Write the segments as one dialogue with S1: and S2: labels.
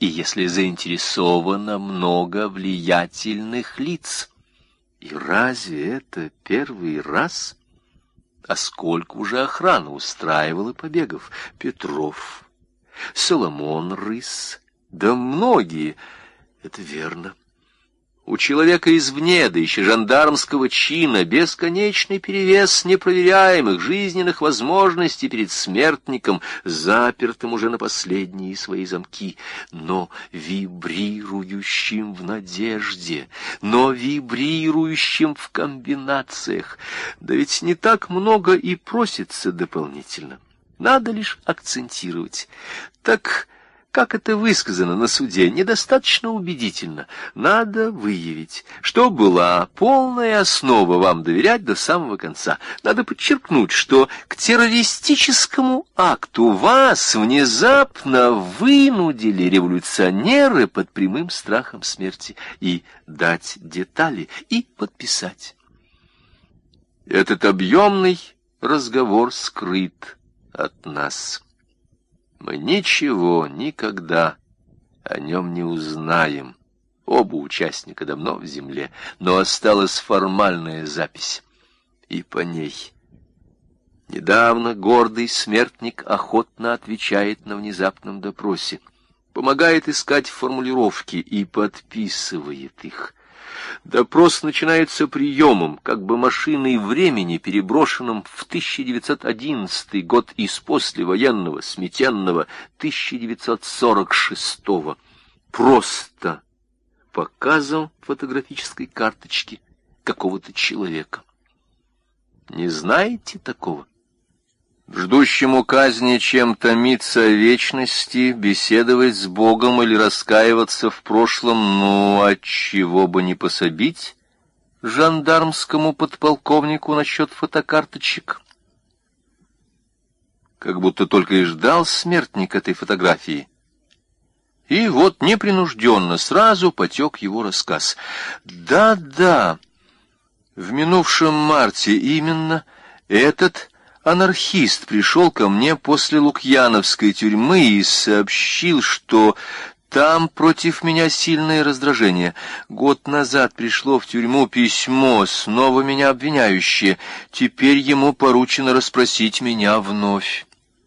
S1: и если заинтересовано много влиятельных лиц. И разве это первый раз? А сколько уже охрана устраивала побегов? Петров, Соломон Рыс, да многие. Это верно. У человека извне, да еще жандармского чина, бесконечный перевес непроверяемых жизненных возможностей перед смертником, запертым уже на последние свои замки, но вибрирующим в надежде, но вибрирующим в комбинациях. Да ведь не так много и просится дополнительно. Надо лишь акцентировать. Так... Как это высказано на суде, недостаточно убедительно. Надо выявить, что была полная основа вам доверять до самого конца. Надо подчеркнуть, что к террористическому акту вас внезапно вынудили революционеры под прямым страхом смерти, и дать детали, и подписать. Этот объемный разговор скрыт от нас. Мы ничего никогда о нем не узнаем. Оба участника давно в земле, но осталась формальная запись. И по ней недавно гордый смертник охотно отвечает на внезапном допросе, помогает искать формулировки и подписывает их. Допрос начинается приемом, как бы машиной времени, переброшенным в 1911 год из послевоенного, сметенного 1946-го. Просто показом фотографической карточки какого-то человека. Не знаете такого? Ждущему казни, чем томиться о вечности, беседовать с Богом или раскаиваться в прошлом, ну, отчего бы не пособить жандармскому подполковнику насчет фотокарточек? Как будто только и ждал смертник этой фотографии. И вот непринужденно сразу потек его рассказ. Да-да, в минувшем марте именно этот анархист пришел ко мне после Лукьяновской тюрьмы и сообщил, что там против меня сильное раздражение. Год назад пришло в тюрьму письмо, снова меня обвиняющее. Теперь ему поручено расспросить меня вновь.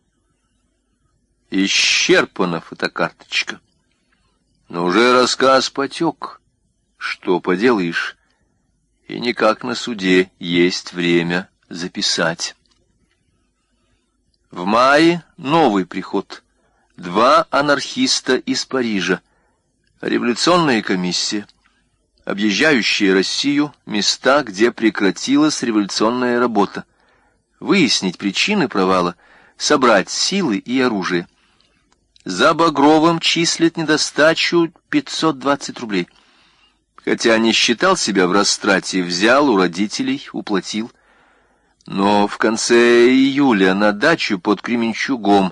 S1: Исчерпана фотокарточка. Но уже рассказ потек. Что поделаешь? И никак на суде есть время записать. В мае новый приход. 2 анархиста из Парижа. Революционная комиссия, объезжающая Россию, места, где прекратилась революционная работа. Выяснить причины провала, собрать силы и оружие. За Багровым числят недостачу 520 рублей. Хотя не считал себя в растрате, взял у родителей, уплатил. Но в конце июля на дачу под Кременчугом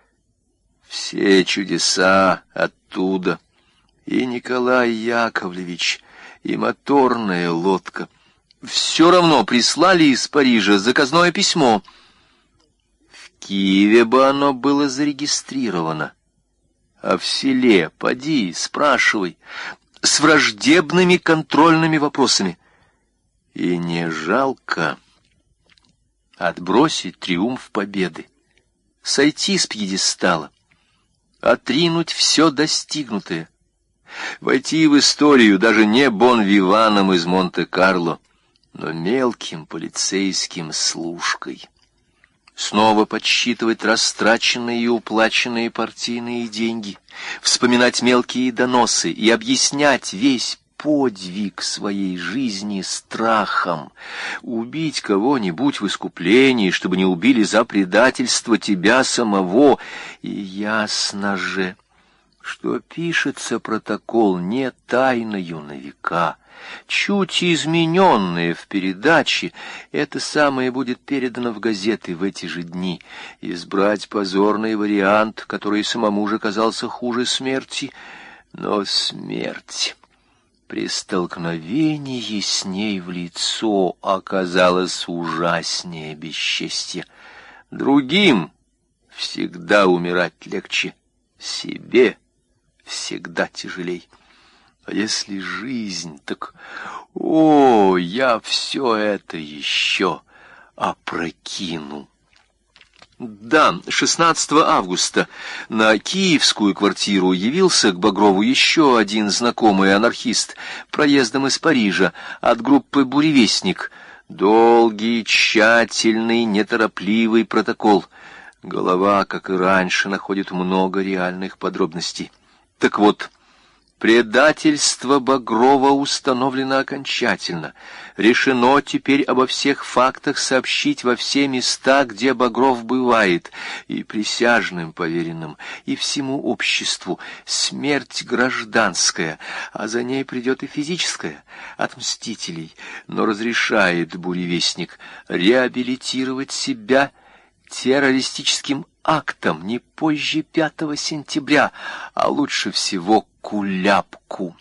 S1: все чудеса оттуда. И Николай Яковлевич, и моторная лодка. Все равно прислали из Парижа заказное письмо. В Киеве бы оно было зарегистрировано. А в селе, поди, спрашивай, с враждебными контрольными вопросами. И не жалко отбросить триумф победы, сойти с пьедестала, отринуть все достигнутое, войти в историю даже не бон-виваном из Монте-Карло, но мелким полицейским служкой. Снова подсчитывать растраченные и уплаченные партийные деньги, вспоминать мелкие доносы и объяснять весь подвиг своей жизни страхом. Убить кого-нибудь в искуплении, чтобы не убили за предательство тебя самого. И ясно же, что пишется протокол не тайною на века. Чуть измененное в передаче, это самое будет передано в газеты в эти же дни. Избрать позорный вариант, который самому же казался хуже смерти, но смерть при столкновении с ней в лицо оказалось ужаснее бесчестья. Другим всегда умирать легче, себе всегда тяжелей. А если жизнь, так, о, я все это еще опрокину. Да, 16 августа на киевскую квартиру явился к Багрову еще один знакомый анархист проездом из Парижа от группы «Буревестник». Долгий, тщательный, неторопливый протокол. Голова, как и раньше, находит много реальных подробностей. Так вот, предательство Багрова установлено окончательно. Решено теперь обо всех фактах сообщить во все места, где Багров бывает, и присяжным поверенным, и всему обществу. Смерть гражданская, а за ней придет и физическая, от мстителей. Но разрешает буревестник реабилитировать себя террористическим актом не позже 5 сентября, а лучше всего Куляпку.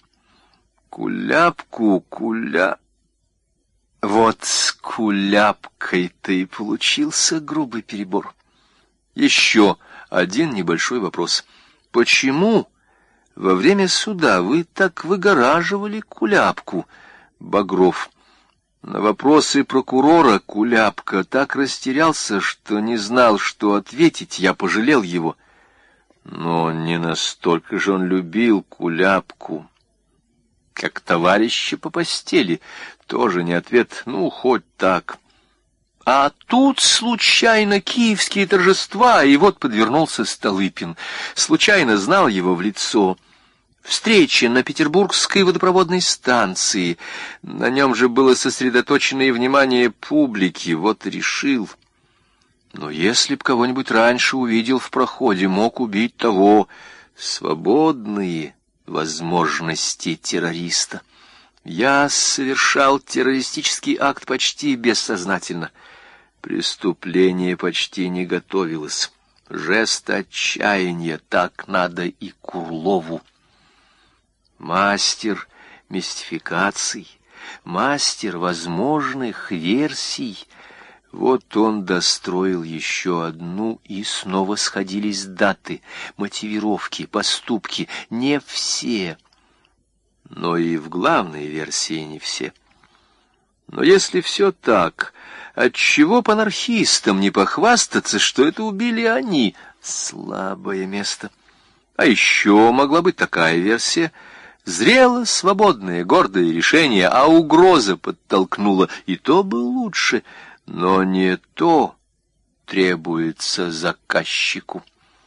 S1: Вот с Куляпкой-то и получился грубый перебор. Еще один небольшой вопрос. Почему во время суда вы так выгораживали Куляпку, Багров? На вопросы прокурора Куляпка так растерялся, что не знал, что ответить. Я пожалел его. Но не настолько же он любил Куляпку, как товарища по постели. Тоже не ответ, ну, хоть так. А тут случайно киевские торжества, и вот подвернулся Столыпин. Случайно знал его в лицо. Встреча на Петербургской водопроводной станции. На нем же было сосредоточено и внимание публики. Вот и решил. Но если б кого-нибудь раньше увидел в проходе, мог убить того. Свободные возможности террориста. Я совершал террористический акт почти бессознательно. Преступление почти не готовилось. Жест отчаяния, так надо и Курлову. Мастер мистификаций, мастер возможных версий. Вот он достроил еще одну, и снова сходились даты, мотивировки, поступки. Не все, но и в главной версии не все. Но если все так, отчего по анархистам не похвастаться, что это убили они? Слабое место. А еще могла быть такая версия. Зрело, свободное, гордое решение, а угроза подтолкнула, и то бы лучше, но не то требуется заказчику.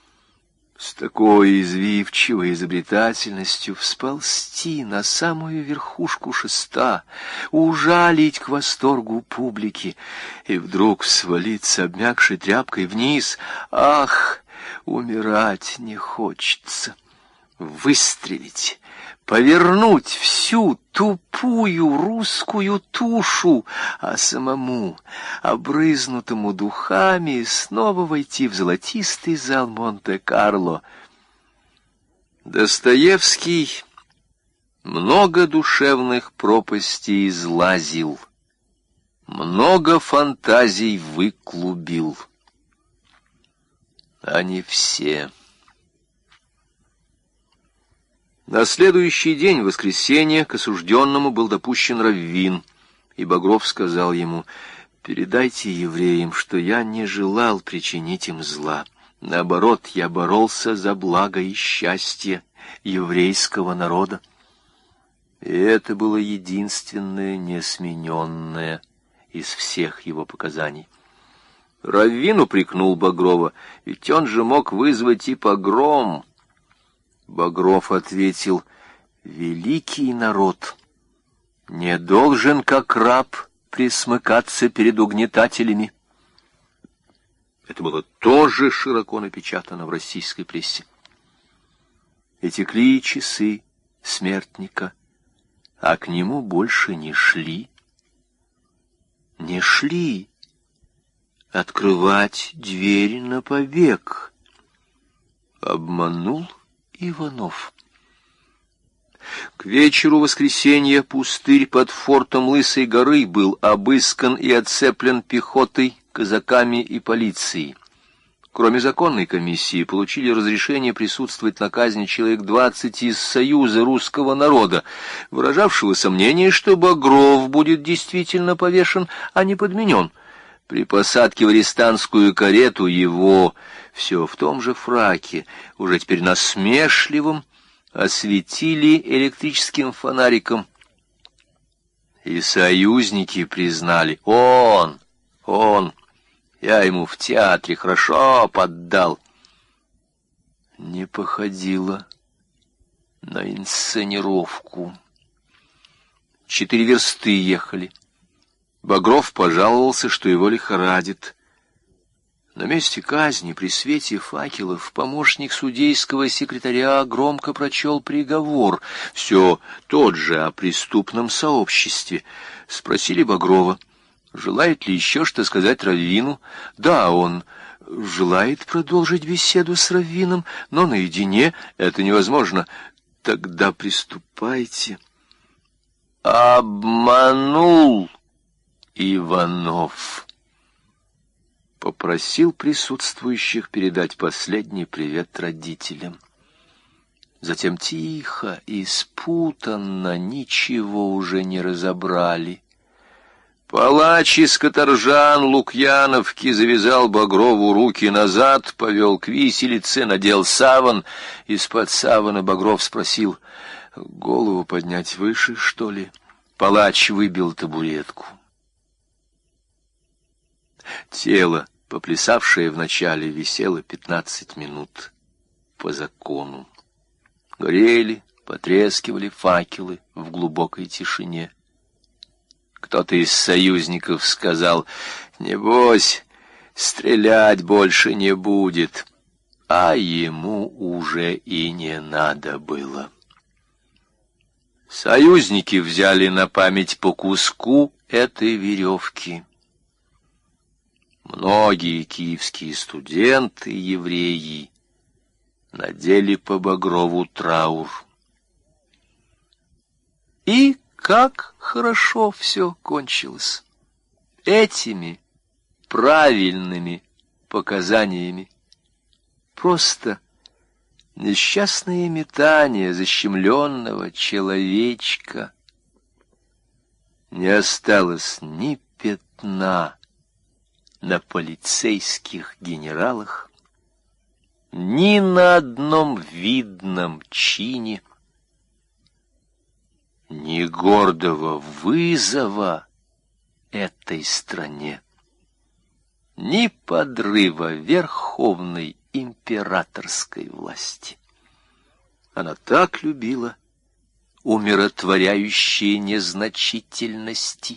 S1: С такой извивчивой изобретательностью всползти на самую верхушку шеста, ужалить к восторгу публики и вдруг свалиться обмякшей тряпкой вниз. Ах, умирать не хочется. Выстрелить, повернуть всю тупую русскую тушу, а самому, обрызнутому духами, снова войти в золотистый зал Монте-Карло. Достоевский много душевных пропастей излазил, много фантазий выклубил. Они все. На следующий день, в воскресенье, к осужденному был допущен раввин, и Багров сказал ему: «Передайте евреям, что я не желал причинить им зла. Наоборот, я боролся за благо и счастье еврейского народа». И это было единственное несмененное из всех его показаний. Раввин упрекнул Багрова, ведь он же мог вызвать и погром. Багров ответил: «Великий народ не должен, как раб, присмыкаться перед угнетателями». Это было тоже широко напечатано в российской прессе. И текли часы смертника, а к нему больше не шли. Не шли открывать дверь на побег. Обманул Иванов. К вечеру воскресенья пустырь под фортом Лысой горы был обыскан и оцеплен пехотой, казаками и полицией. Кроме законной комиссии, получили разрешение присутствовать на казни человек 20 из Союза русского народа, выражавшего сомнение, что Багров будет действительно повешен, а не подменен. При посадке в арестантскую карету его, все в том же фраке, уже теперь насмешливым, осветили электрическим фонариком. И союзники признали: он, я ему в театре хорошо поддал. Не походило на инсценировку. 4 версты ехали. Багров пожаловался, что его лихорадит. На месте казни при свете факелов помощник судейского секретаря громко прочел приговор, все тот же о преступном сообществе. Спросили Багрова, желает ли еще что сказать раввину. Да, он желает продолжить беседу с раввином, но наедине это невозможно. Тогда приступайте. Обманул Иванов. Попросил присутствующих передать последний привет родителям. Затем тихо и спутанно, ничего уже не разобрали. Палач из Каторжан Лукьяновки завязал Багрову руки назад, повел к виселице, надел саван. Из-под савана Багров спросил: голову поднять выше, что ли? Палач выбил табуретку. Тело, поплясавшее вначале, висело 15 минут по закону. Горели, потрескивали факелы в глубокой тишине. Кто-то из союзников сказал: небось, стрелять больше не будет. А ему уже и не надо было. Союзники взяли на память по куску этой веревки. Многие киевские студенты, евреи, надели по Багрову траур. И как хорошо все кончилось этими правильными показаниями. Просто несчастное метание защемленного человечка. Не осталось ни пятна на полицейских генералах, ни на одном видном чине, ни гордого вызова этой стране, ни подрыва верховной императорской власти. Она так любила умиротворяющие незначительности,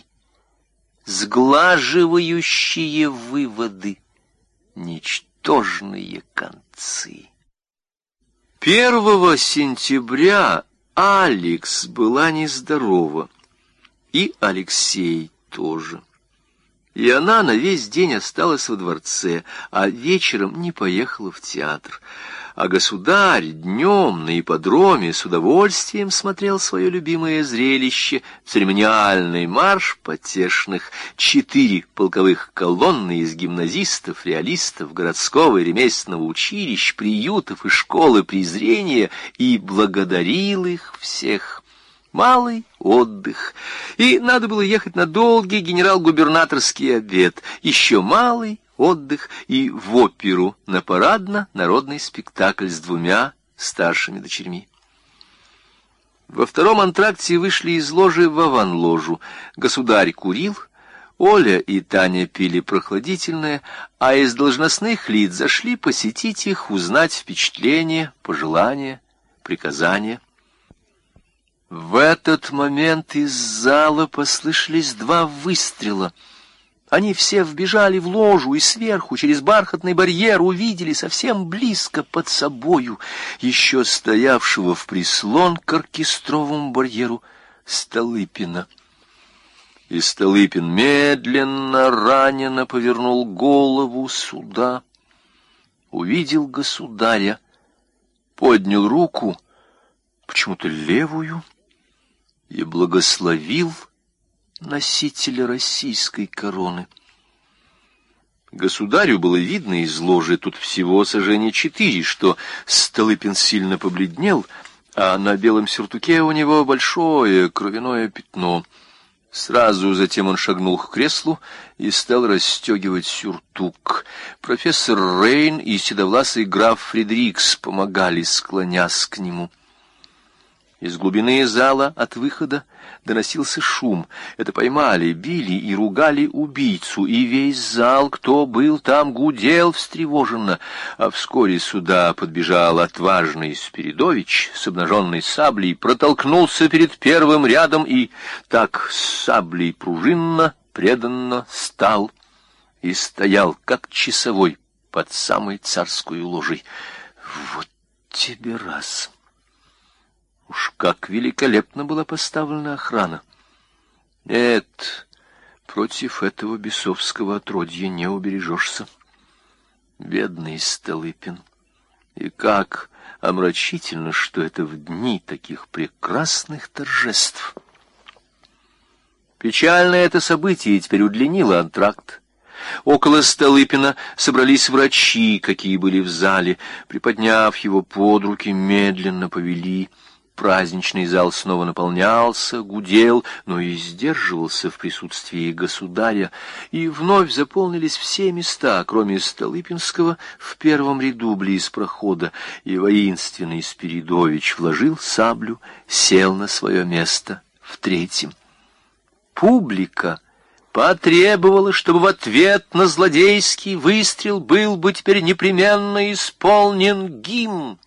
S1: сглаживающие выводы, ничтожные концы. 1 сентября Алекс была нездорова, и Алексей тоже. И она на весь день осталась во дворце, а вечером не поехала в театр. А государь днем на ипподроме с удовольствием смотрел свое любимое зрелище — церемониальный марш потешных. 4 полковых колонны из гимназистов, реалистов, городского и ремесленного училищ, приютов и школы презрения, и благодарил их всех. Малый отдых, и надо было ехать на долгий генерал-губернаторский обед, еще малый отдых и в оперу на парадно-народный спектакль с 2 старшими дочерьми. Во 2-м антракте вышли из ложи в аван-ложу. Государь курил, Оля и Таня пили прохладительное, а из должностных лиц зашли посетить их, узнать впечатления, пожелания, приказания. В этот момент из зала послышались 2 выстрела. Они все вбежали в ложу и сверху, через бархатный барьер, увидели совсем близко под собою еще стоявшего в прислон к оркестровому барьеру Столыпина. И Столыпин медленно, ранено повернул голову сюда, увидел государя, поднял руку, почему-то левую, и благословил носителя российской короны. Государю было видно из ложи тут всего сажени 4, что Столыпин сильно побледнел, а на белом сюртуке у него большое кровяное пятно. Сразу затем он шагнул к креслу и стал расстегивать сюртук. Профессор Рейн и седовласый граф Фридрикс помогали, склонясь к нему. Из глубины зала от выхода доносился шум. Это поймали, били и ругали убийцу, и весь зал, кто был там, гудел встревоженно. А вскоре сюда подбежал отважный Спиридович с обнаженной саблей, протолкнулся перед первым рядом и так с саблей пружинно, преданно стал и стоял, как часовой, под самой царскую ложей. Вот тебе раз! Уж как великолепно была поставлена охрана! Нет, против этого бесовского отродья не убережешься. Бедный Столыпин! И как омрачительно, что это в дни таких прекрасных торжеств! Печальное это событие теперь удлинило антракт. Около Столыпина собрались врачи, какие были в зале. Приподняв его под руки, медленно повели. Праздничный зал снова наполнялся, гудел, но и сдерживался в присутствии государя, и вновь заполнились все места, кроме Столыпинского, в первом ряду близ прохода, и воинственный Спиридович вложил саблю, сел на свое место в третьем. Публика потребовала, чтобы в ответ на злодейский выстрел был бы теперь непременно исполнен гимн.